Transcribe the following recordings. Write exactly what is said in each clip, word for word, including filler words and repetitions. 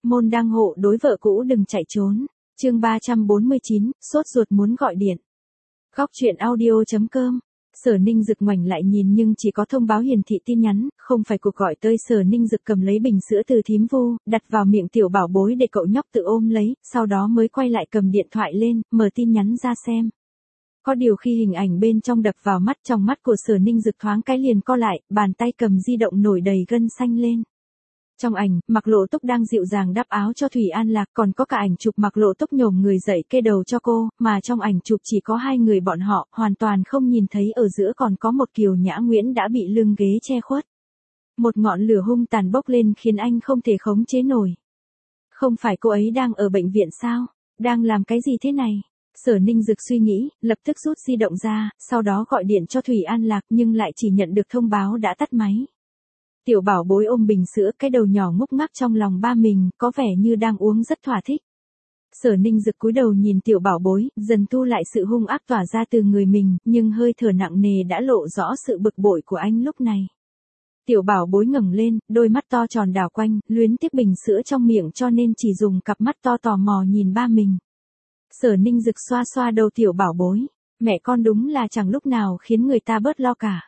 môn đăng hộ đối vợ cũ đừng chạy trốn. Chương ba trăm bốn mươi chín, sốt ruột muốn gọi điện. Góc truyện audio.com. Sở Ninh Dực ngoảnh lại nhìn nhưng chỉ có thông báo hiển thị tin nhắn, không phải cuộc gọi tới. Sở Ninh Dực cầm lấy bình sữa từ thím Vu, đặt vào miệng tiểu bảo bối để cậu nhóc tự ôm lấy, sau đó mới quay lại cầm điện thoại lên, mở tin nhắn ra xem. Có điều khi hình ảnh bên trong đập vào mắt, trong mắt của Sở Ninh Dực thoáng cái liền co lại, bàn tay cầm di động nổi đầy gân xanh lên. Trong ảnh, Mạc Lộ Túc đang dịu dàng đắp áo cho Thủy An Lạc, còn có cả ảnh chụp Mạc Lộ Túc nhổm người dậy kê đầu cho cô, mà trong ảnh chụp chỉ có hai người bọn họ, hoàn toàn không nhìn thấy ở giữa còn có một Kiều Nhã Nguyễn đã bị lưng ghế che khuất. Một ngọn lửa hung tàn bốc lên khiến anh không thể khống chế nổi. Không phải cô ấy đang ở bệnh viện sao? Đang làm cái gì thế này? Sở Ninh Dực suy nghĩ, lập tức rút di động ra, sau đó gọi điện cho Thủy An Lạc nhưng lại chỉ nhận được thông báo đã tắt máy. Tiểu bảo bối ôm bình sữa, cái đầu nhỏ ngúc ngắc trong lòng ba mình, có vẻ như đang uống rất thỏa thích. Sở Ninh Dực cúi đầu nhìn tiểu bảo bối, dần thu lại sự hung ác tỏa ra từ người mình, nhưng hơi thở nặng nề đã lộ rõ sự bực bội của anh lúc này. Tiểu bảo bối ngẩng lên, đôi mắt to tròn đảo quanh, luyến tiếc bình sữa trong miệng cho nên chỉ dùng cặp mắt to tò mò nhìn ba mình. Sở Ninh Dực xoa xoa đầu tiểu bảo bối, mẹ con đúng là chẳng lúc nào khiến người ta bớt lo cả.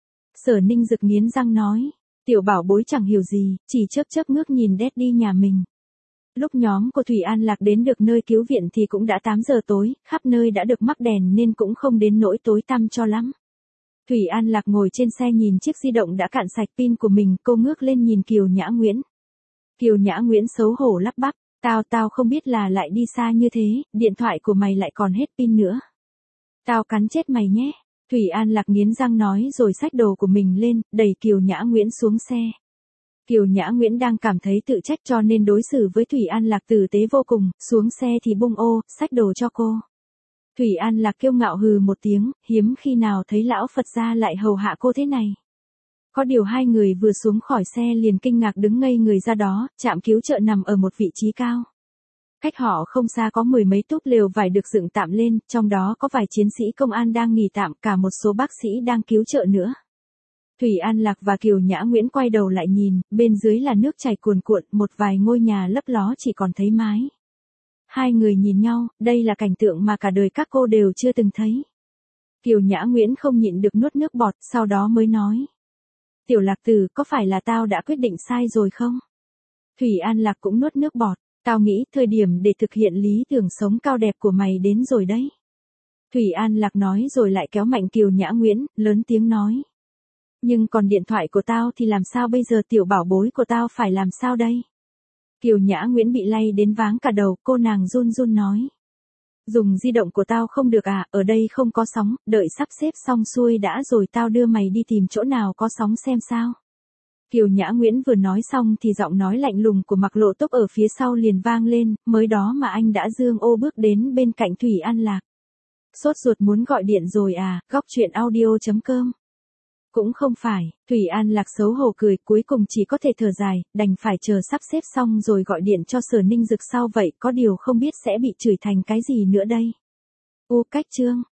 Sở Ninh Dực nghiến răng nói. Tiểu bảo bối chẳng hiểu gì, chỉ chớp chớp ngước nhìn Daddy nhà mình. Lúc nhóm của Thủy An Lạc đến được nơi cứu viện thì cũng đã tám giờ tối, khắp nơi đã được mắc đèn nên cũng không đến nỗi tối tăm cho lắm. Thủy An Lạc ngồi trên xe nhìn chiếc di động đã cạn sạch pin của mình, cô ngước lên nhìn Kiều Nhã Nguyễn. Kiều Nhã Nguyễn xấu hổ lắp bắp, tao tao không biết là lại đi xa như thế, điện thoại của mày lại còn hết pin nữa. Tao cắn chết mày nhé. Thủy An Lạc nghiến răng nói rồi xách đồ của mình lên, đẩy Kiều Nhã Nguyễn xuống xe. Kiều Nhã Nguyễn đang cảm thấy tự trách cho nên đối xử với Thủy An Lạc tử tế vô cùng, xuống xe thì bung ô, xách đồ cho cô. Thủy An Lạc kiêu ngạo hừ một tiếng, hiếm khi nào thấy lão Phật gia lại hầu hạ cô thế này. Có điều hai người vừa xuống khỏi xe liền kinh ngạc đứng ngây người ra đó, trạm cứu trợ nằm ở một vị trí cao. Cách họ không xa có mười mấy túp lều vải được dựng tạm lên, trong đó có vài chiến sĩ công an đang nghỉ tạm, cả một số bác sĩ đang cứu trợ nữa. Thủy An Lạc và Kiều Nhã Nguyễn quay đầu lại nhìn, bên dưới là nước chảy cuồn cuộn, một vài ngôi nhà lấp ló chỉ còn thấy mái. Hai người nhìn nhau, đây là cảnh tượng mà cả đời các cô đều chưa từng thấy. Kiều Nhã Nguyễn không nhịn được nuốt nước bọt, sau đó mới nói. Tiểu Lạc Tử, có phải là tao đã quyết định sai rồi không? Thủy An Lạc cũng nuốt nước bọt. Tao nghĩ thời điểm để thực hiện lý tưởng sống cao đẹp của mày đến rồi đấy. Thủy An Lạc nói rồi lại kéo mạnh Kiều Nhã Nguyễn, lớn tiếng nói. Nhưng còn điện thoại của tao thì làm sao bây giờ, tiểu bảo bối của tao phải làm sao đây? Kiều Nhã Nguyễn bị lay đến váng cả đầu, cô nàng run run nói. Dùng di động của tao không được à, ở đây không có sóng, đợi sắp xếp xong xuôi đã rồi tao đưa mày đi tìm chỗ nào có sóng xem sao. Kiều Nhã Nguyễn vừa nói xong thì giọng nói lạnh lùng của Mạc Lộ Túc ở phía sau liền vang lên, mới đó mà anh đã dương ô bước đến bên cạnh Thủy An Lạc. Sốt ruột muốn gọi điện rồi à, góc truyện audio.com. Cũng không phải, Thủy An Lạc xấu hổ cười, cuối cùng chỉ có thể thở dài, đành phải chờ sắp xếp xong rồi gọi điện cho Sở Ninh Dực sau vậy, có điều không biết sẽ bị chửi thành cái gì nữa đây. U cách chương.